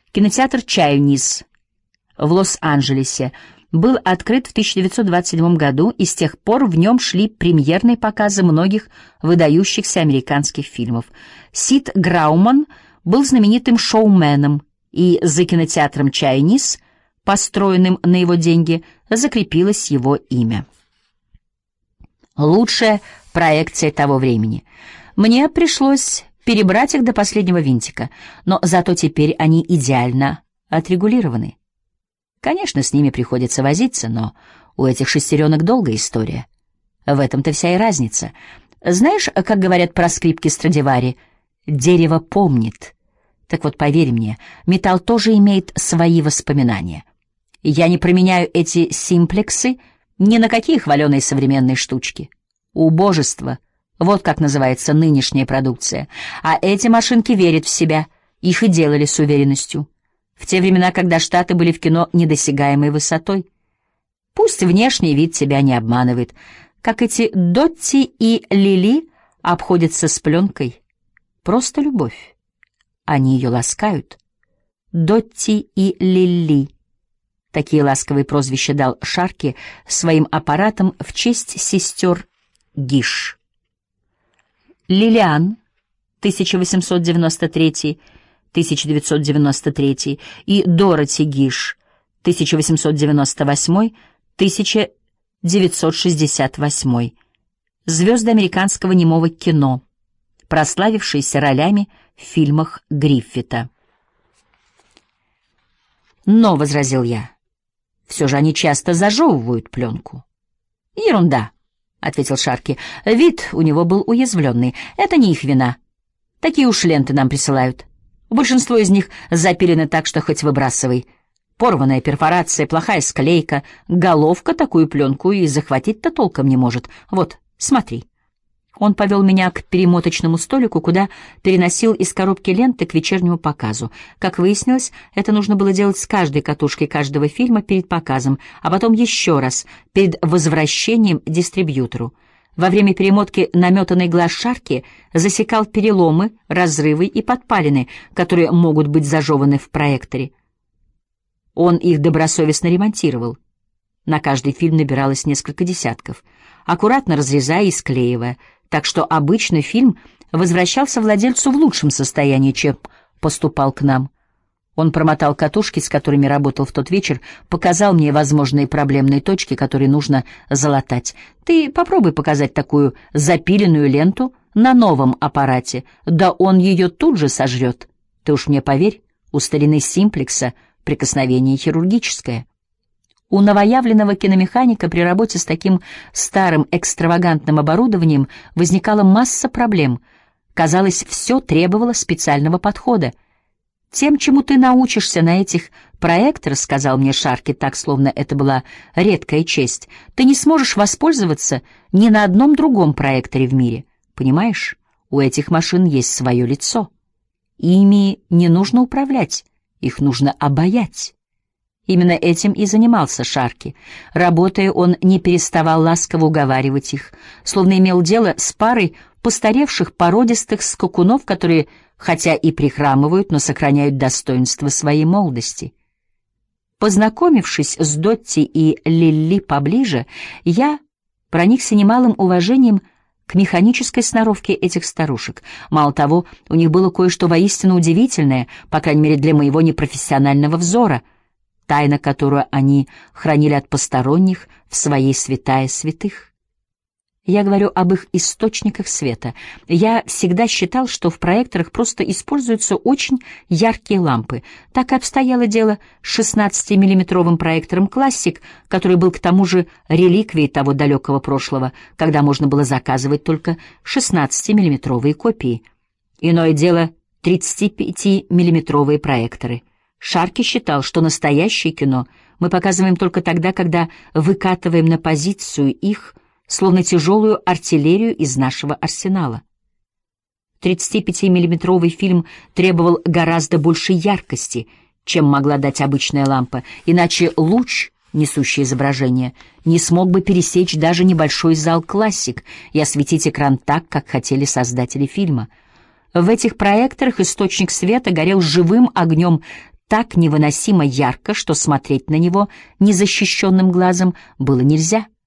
Кинотеатр «Чайниз» в Лос-Анджелесе был открыт в 1927 году, и с тех пор в нем шли премьерные показы многих выдающихся американских фильмов. Сид Грауман был знаменитым шоуменом, и за кинотеатром «Чайниз», построенным на его деньги, закрепилось его имя. Лучшая проекция того времени. Мне пришлось перебрать их до последнего винтика, но зато теперь они идеально отрегулированы. Конечно, с ними приходится возиться, но у этих шестеренок долгая история. В этом-то вся и разница. Знаешь, как говорят про скрипки Страдивари, дерево помнит. Так вот, поверь мне, металл тоже имеет свои воспоминания. Я не променяю эти симплексы ни на какие хваленые современные штучки. Убожество — вот как называется нынешняя продукция. А эти машинки верят в себя, их и делали с уверенностью. В те времена, когда Штаты были в кино недосягаемой высотой. Пусть внешний вид тебя не обманывает, как эти Дотти и Лили обходятся с пленкой. Просто любовь. Они ее ласкают. Дотти и Лили. Такие ласковые прозвища дал Шарки своим аппаратам в честь сестер Гиш. Лилиан, 1893-1993, и Дороти Гиш, 1898-1968, звезды американского немого кино, прославившиеся ролями в фильмах Гриффита. «Но», — возразил я, — «все же они часто зажевывают пленку». «Ерунда», — ответил Шарки. «Вид у него был уязвленный. Это не их вина. Такие уж ленты нам присылают. Большинство из них запилены так, что хоть выбрасывай. Порванная перфорация, плохая склейка, головка такую пленку и захватить-то толком не может. Вот, смотри». Он повел меня к перемоточному столику, куда переносил из коробки ленты к вечернему показу. Как выяснилось, это нужно было делать с каждой катушкой каждого фильма перед показом, а потом еще раз, перед возвращением дистрибьютору. Во время перемотки наметанный глаз Шарки засекал переломы, разрывы и подпалины, которые могут быть зажеваны в проекторе. Он их добросовестно ремонтировал. На каждый фильм набиралось несколько десятков, аккуратно разрезая и склеивая, так что обычно фильм возвращался владельцу в лучшем состоянии, чем поступал к нам. Он промотал катушки, с которыми работал в тот вечер, показал мне возможные проблемные точки, которые нужно залатать. Ты попробуй показать такую запиленную ленту на новом аппарате, да он ее тут же сожрет. Ты уж мне поверь, у старины Симплекса прикосновение хирургическое. У новоявленного киномеханика при работе с таким старым экстравагантным оборудованием возникала масса проблем. Казалось, все требовало специального подхода. «Тем, чему ты научишься на этих проекторах, — сказал мне Шарки так, словно это была редкая честь, — ты не сможешь воспользоваться ни на одном другом проекторе в мире. Понимаешь, у этих машин есть свое лицо. Ими не нужно управлять, их нужно обаять». Именно этим и занимался Шарки. Работая, он не переставал ласково уговаривать их, словно имел дело с парой постаревших породистых скакунов, которые, хотя и прихрамывают, но сохраняют достоинство своей молодости. Познакомившись с Дотти и Лили поближе, я проникся немалым уважением к механической сноровке этих старушек. Мало того, у них было кое-что воистину удивительное, по крайней мере для моего непрофессионального взора — тайна, которую они хранили от посторонних в своей святая святых. Я говорю об их источниках света. Я всегда считал, что в проекторах просто используются очень яркие лампы. Так и обстояло дело с 16-миллиметровым проектором «Классик», который был к тому же реликвией того далекого прошлого, когда можно было заказывать только 16-миллиметровые копии. Иное дело 35-миллиметровые проекторы. Шарки считал, что настоящее кино мы показываем только тогда, когда выкатываем на позицию их, словно тяжелую артиллерию из нашего арсенала. 35-миллиметровый фильм требовал гораздо большей яркости, чем могла дать обычная лампа, иначе луч, несущий изображение, не смог бы пересечь даже небольшой зал «Классик» и осветить экран так, как хотели создатели фильма. В этих проекторах источник света горел живым огнем так невыносимо ярко, что смотреть на него незащищенным глазом было нельзя.